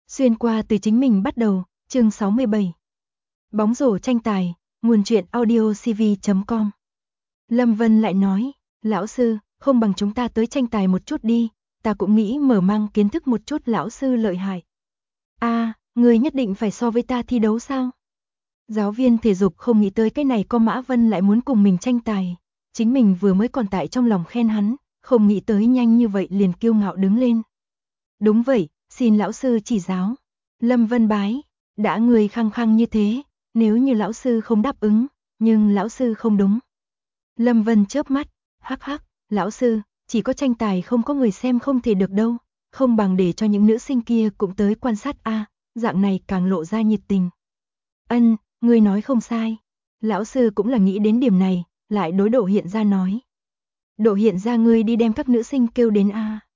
Xuyên qua từ chính mình bắt đầu, chương 67. Bóng rổ tranh tài, nguồn truyện audiocv.com. Lâm Vân lại nói, lão sư, không bằng chúng ta tới tranh tài một chút đi, ta cũng nghĩ mở mang kiến thức một chút lão sư lợi hại. Người nhất định phải so với ta thi đấu sao? Giáo viên thể dục không nghĩ tới cái này có Mã Vân lại muốn cùng mình tranh tài. Chính mình vừa mới còn tại trong lòng khen hắn, không nghĩ tới nhanh như vậy liền kiêu ngạo đứng lên. Đúng vậy, xin lão sư chỉ giáo. Lâm Vân bái, đã người khăng khăng như thế, nếu như lão sư không đáp ứng, nhưng lão sư không đúng. Lâm Vân chớp mắt, hắc hắc, lão sư, chỉ có tranh tài không có người xem không thể được đâu, không bằng để cho những nữ sinh kia cũng tới quan sát dạng này càng lộ ra nhiệt tình. Ngươi nói không sai. Lão sư cũng là nghĩ đến điểm này, lại đối Độ Hiện Gia nói. Độ Hiện Gia ngươi đi đem các nữ sinh kêu đến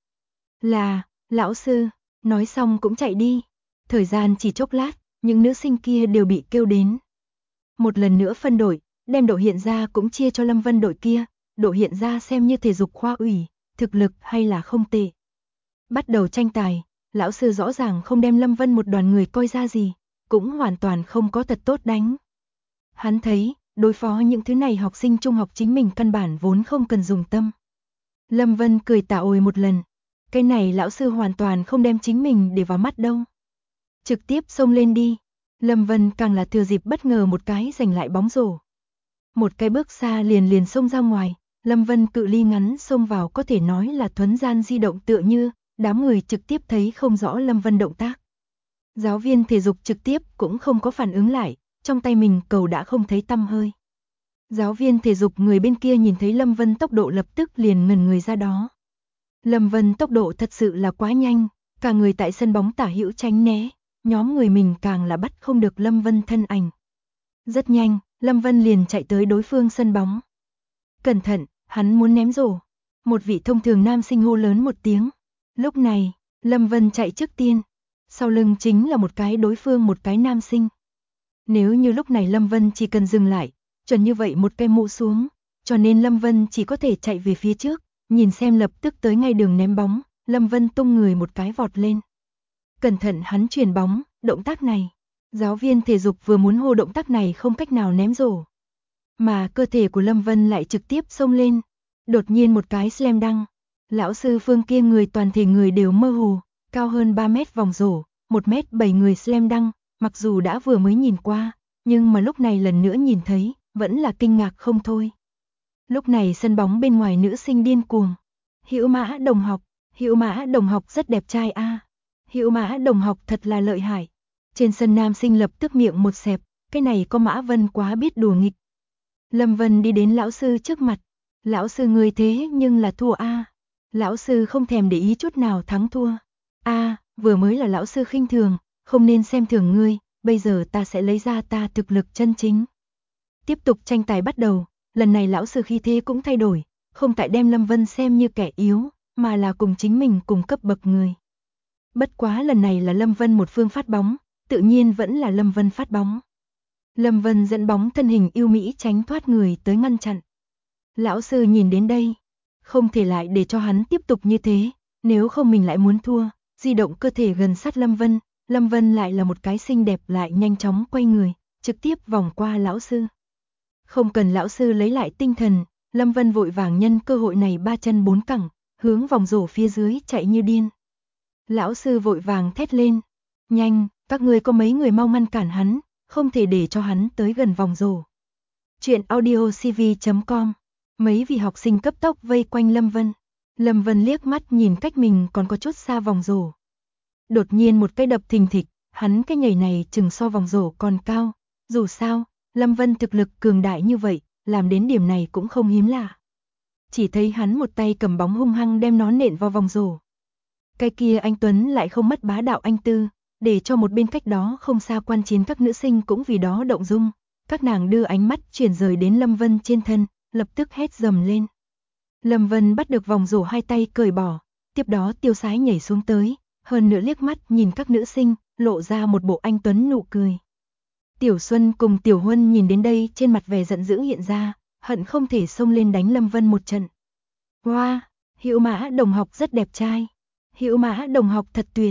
Là, lão sư, nói xong cũng chạy đi. Thời gian chỉ chốc lát, những nữ sinh kia đều bị kêu đến. Một lần nữa phân đội, đem Độ Hiện Gia cũng chia cho Lâm Vân đội kia. Độ Hiện Gia xem như thể dục khoa ủy, thực lực hay là không tệ. Bắt đầu tranh tài, lão sư rõ ràng không đem Lâm Vân một đoàn người coi ra gì, cũng hoàn toàn không có tật tốt đánh. Hắn thấy, đối phó những thứ này học sinh trung học chính mình căn bản vốn không cần dùng tâm. Lâm Vân cười tà ôi một lần, cái này lão sư hoàn toàn không đem chính mình để vào mắt đâu. Trực tiếp xông lên đi, Lâm Vân càng là thừa dịp bất ngờ một cái giành lại bóng rổ. Một cái bước xa liền xông ra ngoài, Lâm Vân cự ly ngắn xông vào có thể nói là thuấn gian di động tựa như, đám người trực tiếp thấy không rõ Lâm Vân động tác. Giáo viên thể dục trực tiếp cũng không có phản ứng lại, trong tay mình cầu đã không thấy tăm hơi. Giáo viên thể dục người bên kia nhìn thấy Lâm Vân tốc độ lập tức liền ngẩn người ra đó. Lâm Vân tốc độ thật sự là quá nhanh, cả người tại sân bóng tả hữu tránh né, nhóm người mình càng là bắt không được Lâm Vân thân ảnh. Rất nhanh, Lâm Vân liền chạy tới đối phương sân bóng. Cẩn thận, hắn muốn ném rổ. Một vị thông thường nam sinh hô lớn một tiếng. Lúc này, Lâm Vân chạy trước tiên. Sau lưng chính là một cái đối phương một cái nam sinh. Nếu như lúc này Lâm Vân chỉ cần dừng lại, chuẩn như vậy một cây mũ xuống, cho nên Lâm Vân chỉ có thể chạy về phía trước, nhìn xem lập tức tới ngay đường ném bóng, Lâm Vân tung người một cái vọt lên. Cẩn thận hắn chuyền bóng, động tác này. Giáo viên thể dục vừa muốn hô động tác này không cách nào ném rổ. Mà cơ thể của Lâm Vân lại trực tiếp xông lên. Đột nhiên một cái slam dunk. Lão sư phương kia người toàn thể người đều mơ hồ, cao hơn 3 mét vòng rổ, 1m7 người slam dunk, mặc dù đã vừa mới nhìn qua, nhưng mà lúc này lần nữa nhìn thấy, vẫn là kinh ngạc không thôi. Lúc này sân bóng bên ngoài nữ sinh điên cuồng. Hữu Mã đồng học, Hữu Mã đồng học rất đẹp trai Hữu Mã đồng học thật là lợi hại. Trên sân nam sinh lập tức miệng một xẹp, cái này có Mã Vân quá biết đùa nghịch. Lâm Vân đi đến lão sư trước mặt. Lão sư người thế nhưng là thua Lão sư không thèm để ý chút nào thắng thua. Vừa mới là lão sư khinh thường, không nên xem thường ngươi, bây giờ ta sẽ lấy ra ta thực lực chân chính. Tiếp tục tranh tài bắt đầu, lần này lão sư khí thế cũng thay đổi, không tại đem Lâm Vân xem như kẻ yếu, mà là cùng chính mình cùng cấp bậc người. Bất quá lần này là Lâm Vân một phương phát bóng, tự nhiên vẫn là Lâm Vân phát bóng. Lâm Vân dẫn bóng thân hình yêu mỹ tránh thoát người tới ngăn chặn. Lão sư nhìn đến đây, không thể lại để cho hắn tiếp tục như thế, nếu không mình lại muốn thua, di động cơ thể gần sát Lâm Vân lại là một cái xinh đẹp lại nhanh chóng quay người, trực tiếp vòng qua lão sư. Không cần lão sư lấy lại tinh thần, Lâm Vân vội vàng nhân cơ hội này 3 chân 4 cẳng, hướng vòng rổ phía dưới chạy như điên. Lão sư vội vàng thét lên, nhanh, các ngươi có mấy người mau ngăn cản hắn, không thể để cho hắn tới gần vòng rổ. Chuyện audiocv.com. Mấy vị học sinh cấp tốc vây quanh Lâm Vân. Lâm Vân liếc mắt nhìn cách mình còn có chút xa vòng rổ. Đột nhiên một cái đập thình thịch, hắn cái nhảy này chừng so vòng rổ còn cao. Dù sao, Lâm Vân thực lực cường đại như vậy, làm đến điểm này cũng không hiếm lạ. Chỉ thấy hắn một tay cầm bóng hung hăng đem nó nện vào vòng rổ. Cái kia anh Tuấn lại không mất bá đạo anh tư, để cho một bên cách đó không xa quan chiến các nữ sinh cũng vì đó động dung. Các nàng đưa ánh mắt chuyển rời đến Lâm Vân trên thân, lập tức hét dầm lên. Lâm Vân bắt được vòng rổ hai tay cởi bỏ, tiếp đó tiêu sái nhảy xuống tới, hơn nữa liếc mắt nhìn các nữ sinh, lộ ra một bộ anh Tuấn nụ cười. Tiểu Xuân cùng Tiểu Huân nhìn đến đây trên mặt vẻ giận dữ hiện ra, hận không thể xông lên đánh Lâm Vân một trận. Wow, Hữu Mã đồng học rất đẹp trai. Hữu Mã đồng học thật tuyệt.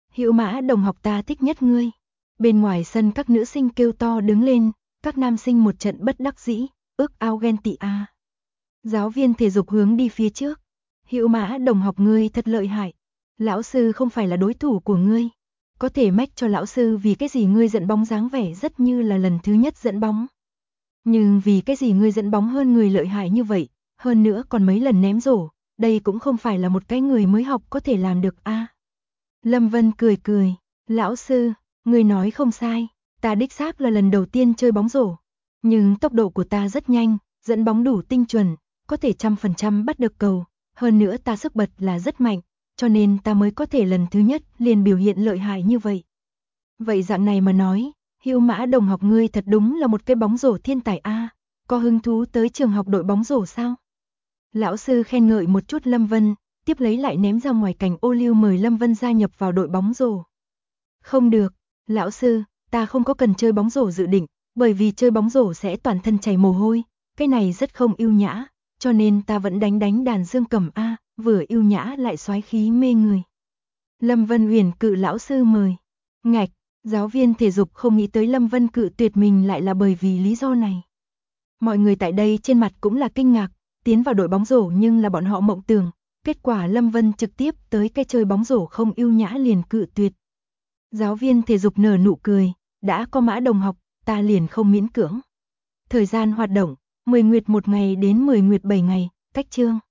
Hữu Mã đồng học ta thích nhất ngươi. Bên ngoài sân các nữ sinh kêu to đứng lên, các nam sinh một trận bất đắc dĩ, ước ao ghen tị a. Giáo viên thể dục hướng đi phía trước. Hữu Mã đồng học ngươi thật lợi hại. Lão sư không phải là đối thủ của ngươi. Có thể mách cho lão sư vì cái gì ngươi dẫn bóng dáng vẻ rất như là lần thứ nhất dẫn bóng. Nhưng vì cái gì ngươi dẫn bóng hơn người lợi hại như vậy, hơn nữa còn mấy lần ném rổ, đây cũng không phải là một cái người mới học có thể làm được a. Lâm Vân cười cười, lão sư, người nói không sai, ta đích xác là lần đầu tiên chơi bóng rổ. Nhưng tốc độ của ta rất nhanh, dẫn bóng đủ tinh chuẩn, có thể 100% bắt được cầu, hơn nữa ta sức bật là rất mạnh, cho nên ta mới có thể lần thứ nhất liền biểu hiện lợi hại như vậy. Vậy dạng này mà nói, Hữu Mã đồng học ngươi thật đúng là một cái bóng rổ thiên tài a, có hứng thú tới trường học đội bóng rổ sao? Lão sư khen ngợi một chút Lâm Vân, tiếp lấy lại ném ra ngoài cành ô liu mời Lâm Vân gia nhập vào đội bóng rổ. Không được, lão sư, ta không có cần chơi bóng rổ dự định, bởi vì chơi bóng rổ sẽ toàn thân chảy mồ hôi, cái này rất không yêu nhã, cho nên ta vẫn đánh đàn dương cầm a, vừa yêu nhã lại soái khí mê người. Lâm Vân Uyển cự lão sư mời. Ngạch, giáo viên thể dục không nghĩ tới Lâm Vân cự tuyệt mình lại là bởi vì lý do này. Mọi người tại đây trên mặt cũng là kinh ngạc, tiến vào đội bóng rổ nhưng là bọn họ mộng tưởng, kết quả Lâm Vân trực tiếp tới cái chơi bóng rổ không yêu nhã liền cự tuyệt. Giáo viên thể dục nở nụ cười, đã có Mã đồng học, ta liền không miễn cưỡng. Thời gian hoạt động, 10 nguyệt 1 ngày đến 10 nguyệt 7 ngày, cách chương.